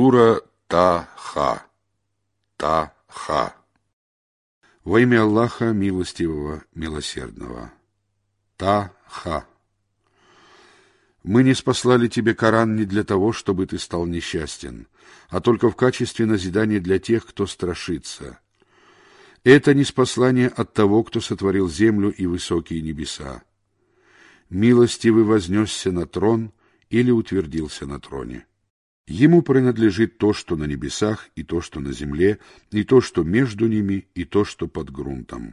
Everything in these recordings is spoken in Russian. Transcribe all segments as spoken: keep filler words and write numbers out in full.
Сура Та-Ха. Та-Ха. Во имя Аллаха, милостивого, милосердного. Та-Ха. Мы не спаслали тебе Коран не для того, чтобы ты стал несчастен, а только в качестве назидания для тех, кто страшится. Это ниспослание от того, кто сотворил землю и высокие небеса. Милостивый вознесся на трон или утвердился на троне. Ему принадлежит то, что на небесах, и то, что на земле, и то, что между ними, и то, что под грунтом.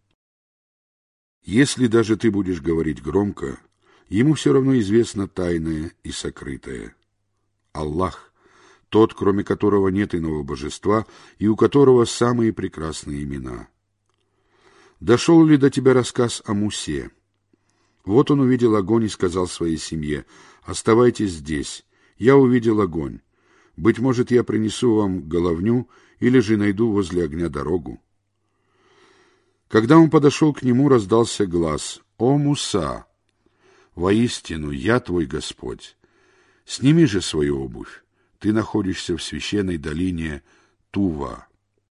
Если даже ты будешь говорить громко, ему все равно известно тайное и сокрытое. Аллах, тот, кроме которого нет иного божества, и у которого самые прекрасные имена. Дошел ли до тебя рассказ о Мусе? Вот он увидел огонь и сказал своей семье: «Оставайтесь здесь, я увидел огонь. Быть может, я принесу вам головню, или же найду возле огня дорогу». Когда он подошел к нему, раздался глас: «О, Муса! Воистину, я твой Господь. Сними же свою обувь, ты находишься в священной долине Тува.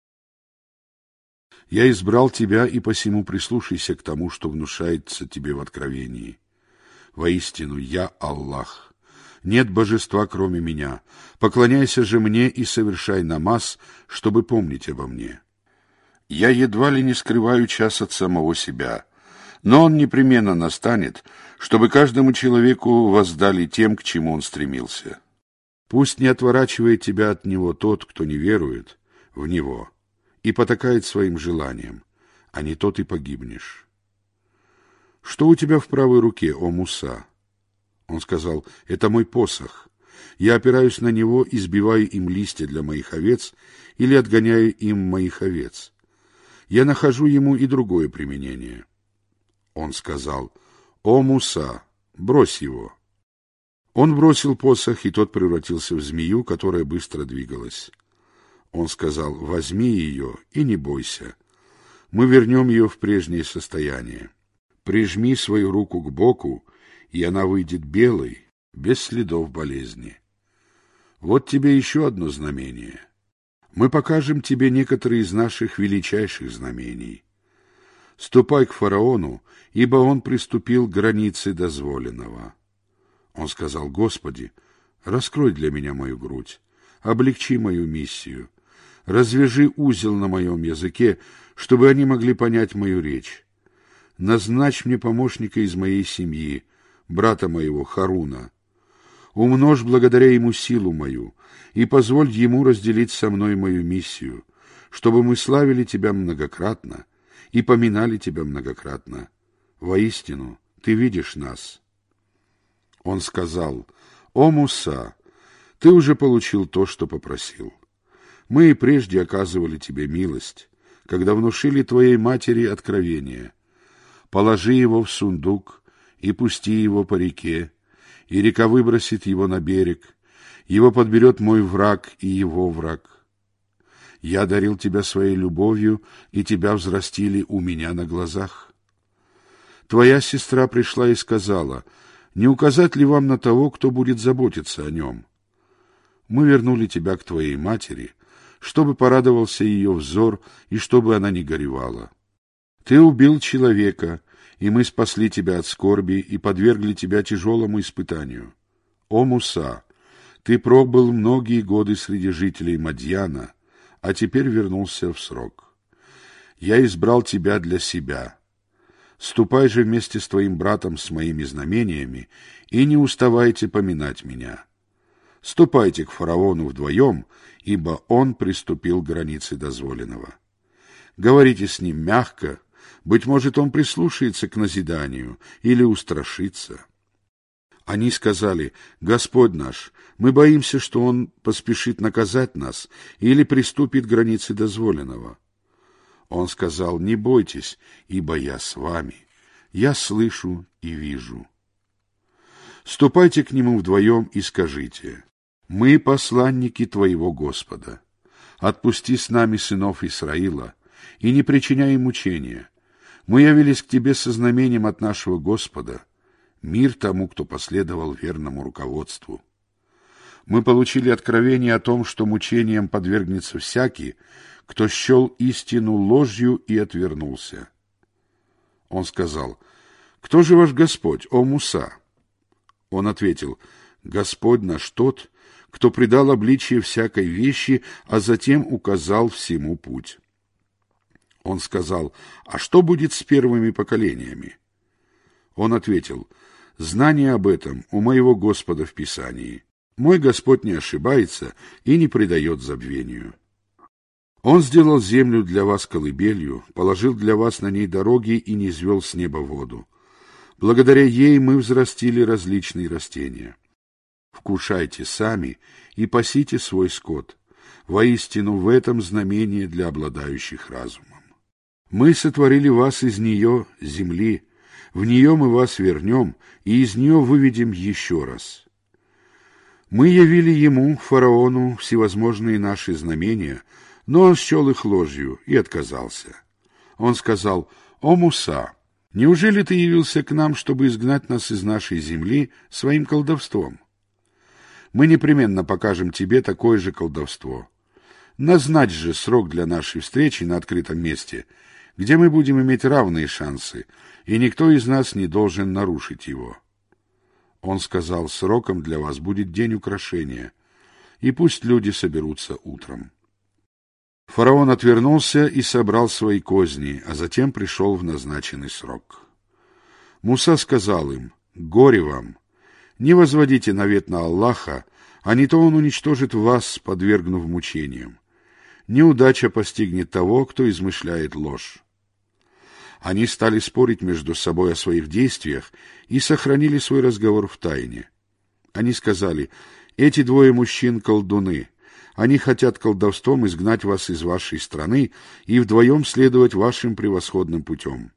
Я избрал тебя, и посему прислушайся к тому, что внушается тебе в откровении. Воистину, я Аллах. Нет божества, кроме меня. Поклоняйся же мне и совершай намаз, чтобы помнить обо мне. Я едва ли не скрываю час от самого себя, но он непременно настанет, чтобы каждому человеку воздали тем, к чему он стремился. Пусть не отворачивает тебя от него тот, кто не верует в него и потакает своим желаниям, а не то ты погибнешь. Что у тебя в правой руке, о Муса? Он сказал: это мой посох. Я опираюсь на него и сбиваю им листья для моих овец или отгоняю им моих овец. Я нахожу ему и другое применение. Он сказал: о Муса, брось его. Он бросил посох, и тот превратился в змею, которая быстро двигалась. Он сказал: возьми ее и не бойся. Мы вернем ее в прежнее состояние. Прижми свою руку к боку, и она выйдет белой, без следов болезни. Вот тебе еще одно знамение. Мы покажем тебе некоторые из наших величайших знамений. Ступай к фараону, ибо он приступил к границе дозволенного. Он сказал: Господи, раскрой для меня мою грудь, облегчи мою миссию, развяжи узел на моем языке, чтобы они могли понять мою речь. Назначь мне помощника из моей семьи, брата моего Харуна. Умножь благодаря ему силу мою, и позволь ему разделить со мной мою миссию, чтобы мы славили тебя многократно и поминали тебя многократно. Воистину, ты видишь нас». Он сказал: «О Муса, ты уже получил то, что попросил. Мы и прежде оказывали тебе милость, когда внушили твоей матери откровение. Положи его в сундук и пусти его по реке, и река выбросит его на берег. Его подберет мой враг и его враг. Я дарил тебя своей любовью, и тебя взрастили у меня на глазах. Твоя сестра пришла и сказала: не указать ли вам на того, кто будет заботиться о нем? Мы вернули тебя к твоей матери, чтобы порадовался ее взор и чтобы она не горевала. Ты убил человека, и мы спасли тебя от скорби и подвергли тебя тяжелому испытанию. О Муса, ты пробыл многие годы среди жителей Мадьяна, а теперь вернулся в срок. Я избрал тебя для себя. Ступай же вместе с твоим братом с моими знамениями и не уставайте поминать меня. Ступайте к фараону вдвоем, ибо он приступил к границе дозволенного. Говорите с ним мягко, быть может, он прислушается к назиданию или устрашится». Они сказали: «Господь наш, мы боимся, что он поспешит наказать нас или приступит к границе дозволенного». Он сказал: «Не бойтесь, ибо я с вами. Я слышу и вижу». Ступайте к нему вдвоем и скажите: «Мы посланники твоего Господа. Отпусти с нами сынов Исраила и не причиняй им мучения. Мы явились к тебе со знамением от нашего Господа. Мир тому, кто последовал верному руководству». Мы получили откровение о том, что мучениям подвергнется всякий, кто счел истину ложью и отвернулся. Он сказал: «Кто же ваш Господь, о Муса?» Он ответил: «Господь наш тот, кто придал обличие всякой вещи, а затем указал всему путь». Он сказал: «А что будет с первыми поколениями?» Он ответил: «Знание об этом у моего Господа в Писании. Мой Господь не ошибается и не предает забвению. Он сделал землю для вас колыбелью, положил для вас на ней дороги и низвел с неба воду. Благодаря ей мы взрастили различные растения. Вкушайте сами и пасите свой скот. Воистину, в этом знамение для обладающих разумом. Мы сотворили вас из нее, земли, в нее мы вас вернем, и из нее выведем еще раз. Мы явили ему, фараону, всевозможные наши знамения, но он счел их ложью и отказался. Он сказал: «О Муса, неужели ты явился к нам, чтобы изгнать нас из нашей земли своим колдовством? Мы непременно покажем тебе такое же колдовство. Назначь же срок для нашей встречи на открытом месте, где мы будем иметь равные шансы, и никто из нас не должен нарушить его». Он сказал: «Сроком для вас будет день украшения, и пусть люди соберутся утром». Фараон отвернулся и собрал свои козни, а затем пришел в назначенный срок. Муса сказал им: «Горе вам! Не возводите навет на Аллаха, а не то он уничтожит вас, подвергнув мучениям. Неудача постигнет того, кто измышляет ложь». Они стали спорить между собой о своих действиях и сохранили свой разговор в тайне. Они сказали: «Эти двое мужчин — колдуны. Они хотят колдовством изгнать вас из вашей страны и вдвоем следовать вашим превосходным путем.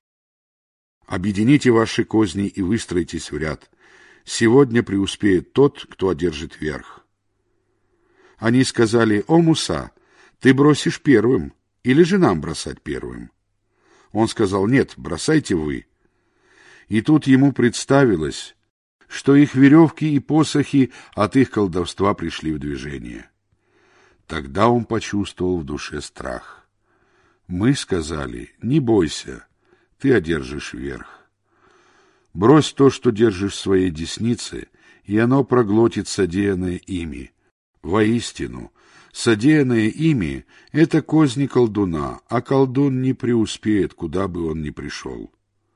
Объедините ваши козни и выстроитесь в ряд. Сегодня преуспеет тот, кто одержит верх». Они сказали: «О Муса, ты бросишь первым, или же нам бросать первым?» Он сказал: «Нет, бросайте вы». И тут ему представилось, что их веревки и посохи от их колдовства пришли в движение. Тогда он почувствовал в душе страх. Мы сказали: «Не бойся, ты одержишь верх. Брось то, что держишь в своей деснице, и оно проглотит содеянное ими. Воистину, содеянное ими — это козни колдуна, а колдун не преуспеет, куда бы он ни пришел».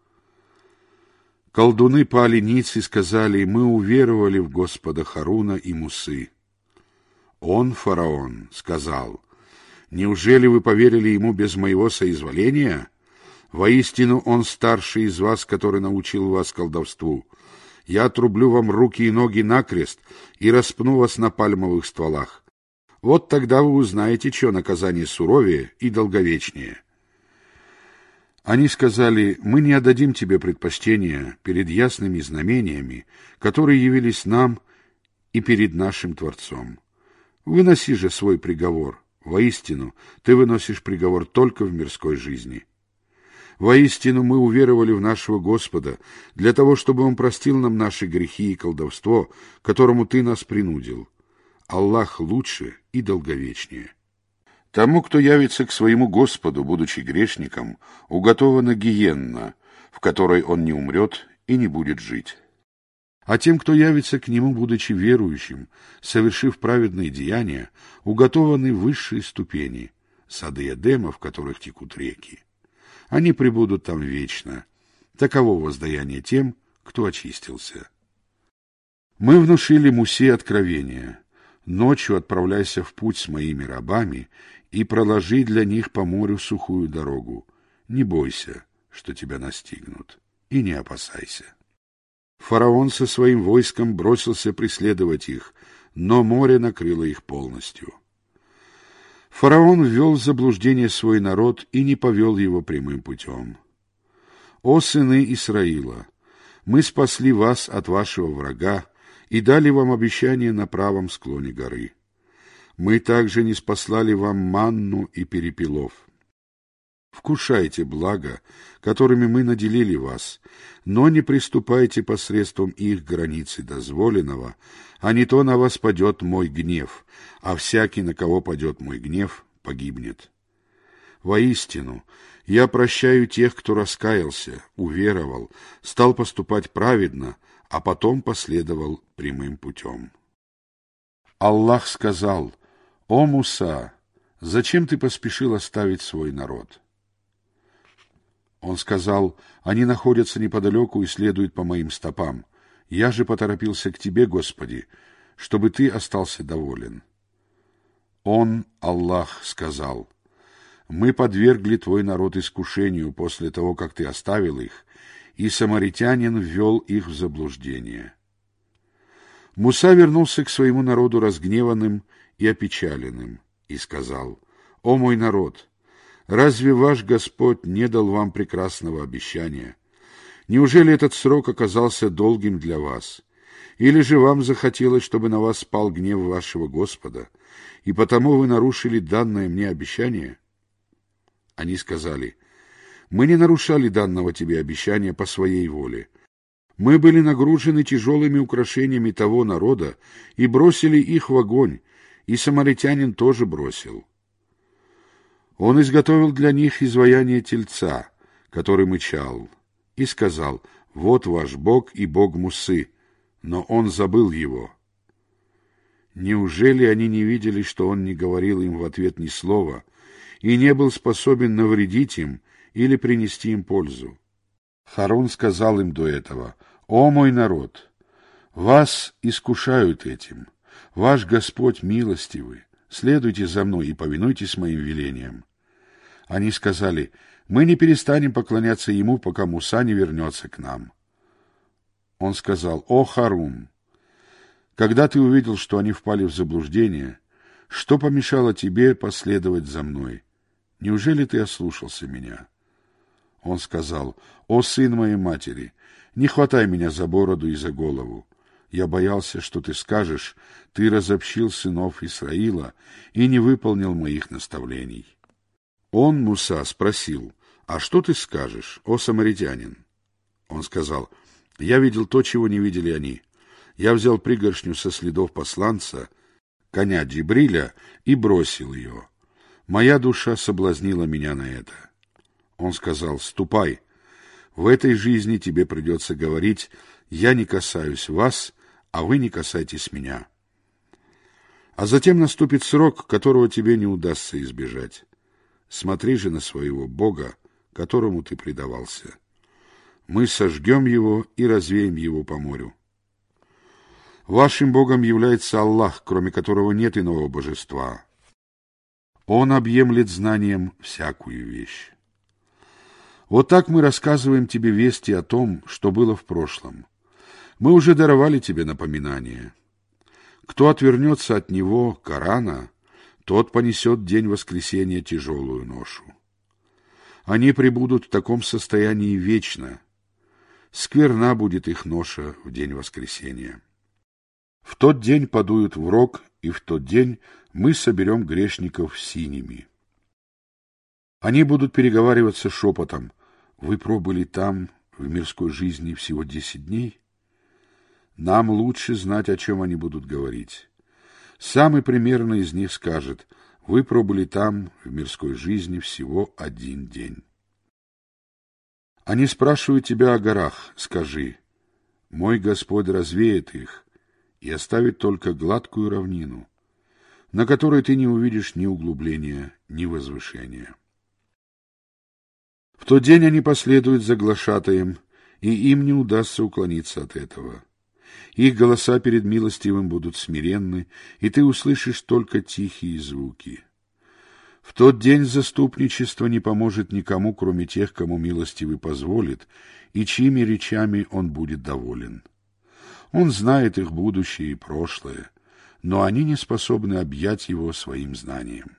Колдуны пали ниц и сказали: «Мы уверовали в Господа Харуна и Мусы». Он, фараон, сказал: «Неужели вы поверили ему без моего соизволения? Воистину, он старший из вас, который научил вас колдовству. Я отрублю вам руки и ноги накрест и распну вас на пальмовых стволах. Вот тогда вы узнаете, чье наказание суровее и долговечнее». Они сказали: «Мы не отдадим тебе предпочтения перед ясными знамениями, которые явились нам и перед нашим Творцом. Выноси же свой приговор. Воистину, ты выносишь приговор только в мирской жизни. Воистину, мы уверовали в нашего Господа для того, чтобы Он простил нам наши грехи и колдовство, которому ты нас принудил. Аллах лучше и долговечнее». Тому, кто явится к своему Господу, будучи грешником, уготована гиенна, в которой он не умрет и не будет жить. А тем, кто явится к нему, будучи верующим, совершив праведные деяния, уготованы высшие ступени, сады Эдема, в которых текут реки. Они пребудут там вечно. Таково воздаяние тем, кто очистился. Мы внушили Мусе откровение: «Ночью отправляйся в путь с моими рабами и проложи для них по морю сухую дорогу. Не бойся, что тебя настигнут, и не опасайся». Фараон со своим войском бросился преследовать их, но море накрыло их полностью. Фараон ввел в заблуждение свой народ и не повел его прямым путем. «О сыны Исраила, мы спасли вас от вашего врага и дали вам обещание на правом склоне горы. Мы также ниспослали вам манну и перепелов. Вкушайте благо, которыми мы наделили вас, но не приступайте посредством их границы дозволенного, а не то на вас падет мой гнев, а всякий, на кого падет мой гнев, погибнет. Воистину, я прощаю тех, кто раскаялся, уверовал, стал поступать праведно, а потом последовал прямым путем. Аллах сказал: «О Муса, зачем ты поспешил оставить свой народ?» Он сказал: «Они находятся неподалеку и следуют по моим стопам. Я же поторопился к тебе, Господи, чтобы ты остался доволен». Он, Аллах, сказал: «Мы подвергли твой народ искушению после того, как ты оставил их, и самаритянин ввел их в заблуждение». Муса вернулся к своему народу разгневанным и опечаленным и сказал: «О мой народ! Разве ваш Господь не дал вам прекрасного обещания? Неужели этот срок оказался долгим для вас? Или же вам захотелось, чтобы на вас спал гнев вашего Господа, и потому вы нарушили данное мне обещание?» Они сказали: «Мы не нарушали данного тебе обещания по своей воле. Мы были нагружены тяжелыми украшениями того народа и бросили их в огонь, и самаритянин тоже бросил. Он изготовил для них изваяние тельца, который мычал, и сказал: «Вот ваш Бог и Бог Мусы», но он забыл его. Неужели они не видели, что он не говорил им в ответ ни слова и не был способен навредить им или принести им пользу? Харун сказал им до этого: «О мой народ! Вас искушают этим. Ваш Господь милостивый. Следуйте за мной и повинуйтесь моим велениям». Они сказали: «Мы не перестанем поклоняться ему, пока Муса не вернется к нам». Он сказал: «О Харун! Когда ты увидел, что они впали в заблуждение, что помешало тебе последовать за мной? Неужели ты ослушался меня?» Он сказал: «О сын моей матери, не хватай меня за бороду и за голову. Я боялся, что ты скажешь: ты разобщил сынов Исраила и не выполнил моих наставлений». Он, Муса, спросил: «А что ты скажешь, о самаритянин?» Он сказал: «Я видел то, чего не видели они. Я взял пригоршню со следов посланца, коня Джибриля, и бросил ее. Моя душа соблазнила меня на это». Он сказал: «Ступай. В этой жизни тебе придется говорить: я не касаюсь вас, а вы не касайтесь меня. А затем наступит срок, которого тебе не удастся избежать. Смотри же на своего Бога, которому ты предавался. Мы сожгем его и развеем его по морю. Вашим Богом является Аллах, кроме которого нет иного божества. Он объемлет знанием всякую вещь». Вот так мы рассказываем тебе вести о том, что было в прошлом. Мы уже даровали тебе напоминание. Кто отвернется от него, Корана, тот понесет день воскресения тяжелую ношу. Они пребудут в таком состоянии вечно. Скверна будет их ноша в день воскресения. В тот день подуют в рог, и в тот день мы соберем грешников синими. Они будут переговариваться шепотом: «Вы пробыли там, в мирской жизни, всего десять дней? Нам лучше знать, о чем они будут говорить. Самый примерный из них скажет: вы пробыли там, в мирской жизни, всего один день». Они спрашивают тебя о горах. Скажи: мой Господь развеет их и оставит только гладкую равнину, на которой ты не увидишь ни углубления, ни возвышения. В тот день они последуют за глашатаем, и им не удастся уклониться от этого. Их голоса перед милостивым будут смиренны, и ты услышишь только тихие звуки. В тот день заступничество не поможет никому, кроме тех, кому милостивый позволит, и чьими речами он будет доволен. Он знает их будущее и прошлое, но они не способны объять его своим знанием.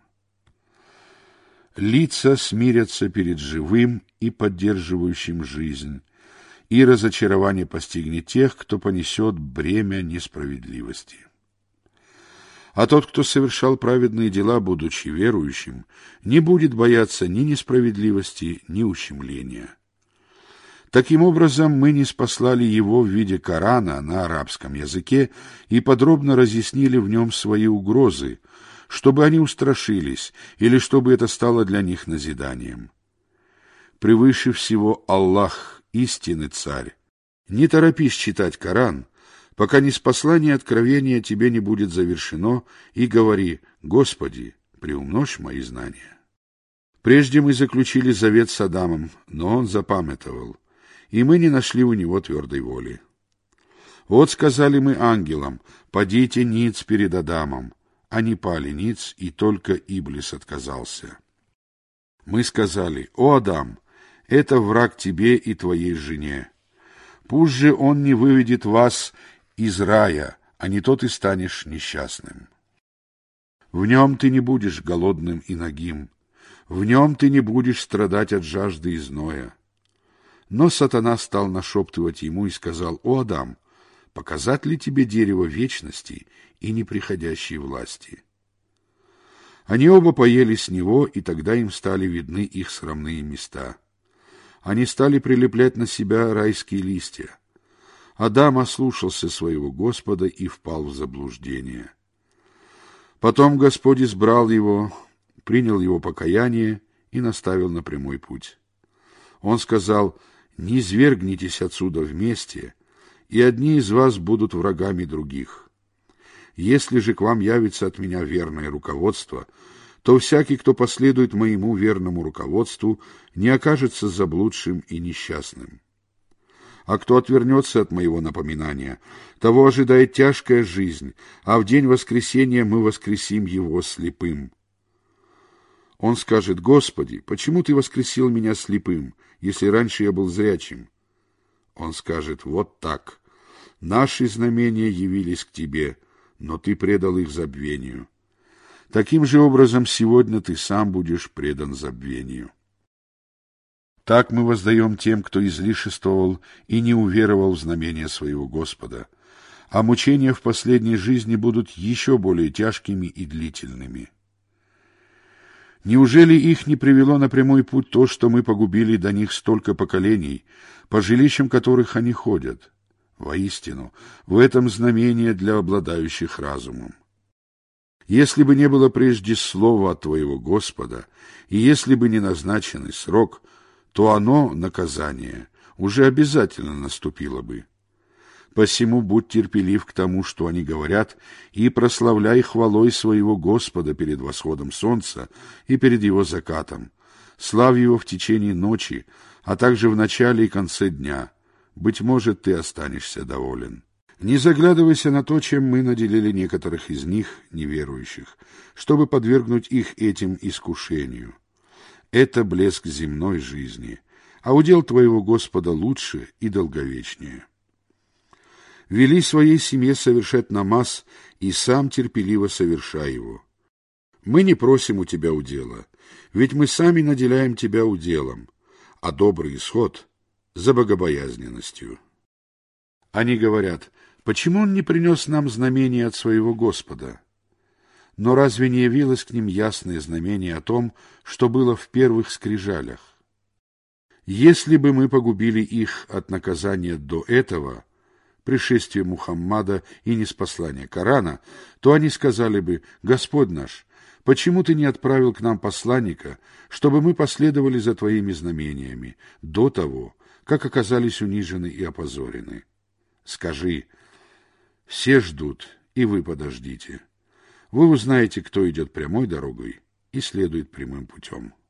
Лица смирятся перед живым и поддерживающим жизнь, и разочарование постигнет тех, кто понесет бремя несправедливости. А тот, кто совершал праведные дела, будучи верующим, не будет бояться ни несправедливости, ни ущемления. Таким образом, мы ниспослали его в виде Корана на арабском языке и подробно разъяснили в нем свои угрозы, чтобы они устрашились или чтобы это стало для них назиданием. Превыше всего Аллах, истинный царь. Не торопись читать Коран, пока ниспослание откровения тебе не будет завершено, и говори: «Господи, приумножь мои знания». Прежде мы заключили завет с Адамом, но он запамятовал, и мы не нашли у него твердой воли. Вот сказали мы ангелам: «Падите ниц перед Адамом». Они пали ниц, и только Иблис отказался. Мы сказали: «О Адам, это враг тебе и твоей жене. Пусть же он не выведет вас из рая, а не то ты станешь несчастным. В нем ты не будешь голодным и нагим, в нем ты не будешь страдать от жажды и зноя». Но сатана стал нашептывать ему и сказал: «О Адам, показать ли тебе дерево вечности и неприходящей власти?» Они оба поели с него, и тогда им стали видны их срамные места. Они стали прилеплять на себя райские листья. Адам ослушался своего Господа и впал в заблуждение. Потом Господь избрал его, принял его покаяние и наставил на прямой путь. Он сказал: «Не свергнитесь отсюда вместе, и одни из вас будут врагами других. Если же к вам явится от меня верное руководство, то всякий, кто последует моему верному руководству, не окажется заблудшим и несчастным. А кто отвернется от моего напоминания, того ожидает тяжкая жизнь, а в день воскресения мы воскресим его слепым». Он скажет: «Господи, почему ты воскресил меня слепым, если раньше я был зрячим?» Он скажет: «Вот так. Наши знамения явились к тебе, но ты предал их забвению. Таким же образом сегодня ты сам будешь предан забвению». Так мы воздаем тем, кто излишествовал и не уверовал в знамения своего Господа, а мучения в последней жизни будут еще более тяжкими и длительными. Неужели их не привело на прямой путь то, что мы погубили до них столько поколений, по жилищам которых они ходят? Воистину, в этом знамение для обладающих разумом. Если бы не было прежде слова от твоего Господа, и если бы не назначенный срок, то оно, наказание, уже обязательно наступило бы. Посему будь терпелив к тому, что они говорят, и прославляй хвалой своего Господа перед восходом солнца и перед его закатом. Славь его в течение ночи, а также в начале и конце дня. Быть может, ты останешься доволен. Не заглядывайся на то, чем мы наделили некоторых из них, неверующих, чтобы подвергнуть их этим искушению. Это блеск земной жизни, а удел твоего Господа лучше и долговечнее. Вели своей семье совершать намаз, и сам терпеливо совершай его. Мы не просим у тебя удела, ведь мы сами наделяем тебя уделом, а добрый исход — за богобоязненностью. Они говорят: «Почему он не принес нам знамение от своего Господа?» Но разве не явилось к ним ясное знамение о том, что было в первых скрижалях? Если бы мы погубили их от наказания до этого, пришествия Мухаммада и ниспослания Корана, то они сказали бы: «Господь наш, почему ты не отправил к нам посланника, чтобы мы последовали за твоими знамениями до того, как оказались унижены и опозорены?» Скажи: «Все ждут, и вы подождите. Вы узнаете, кто идет прямой дорогой и следует прямым путем».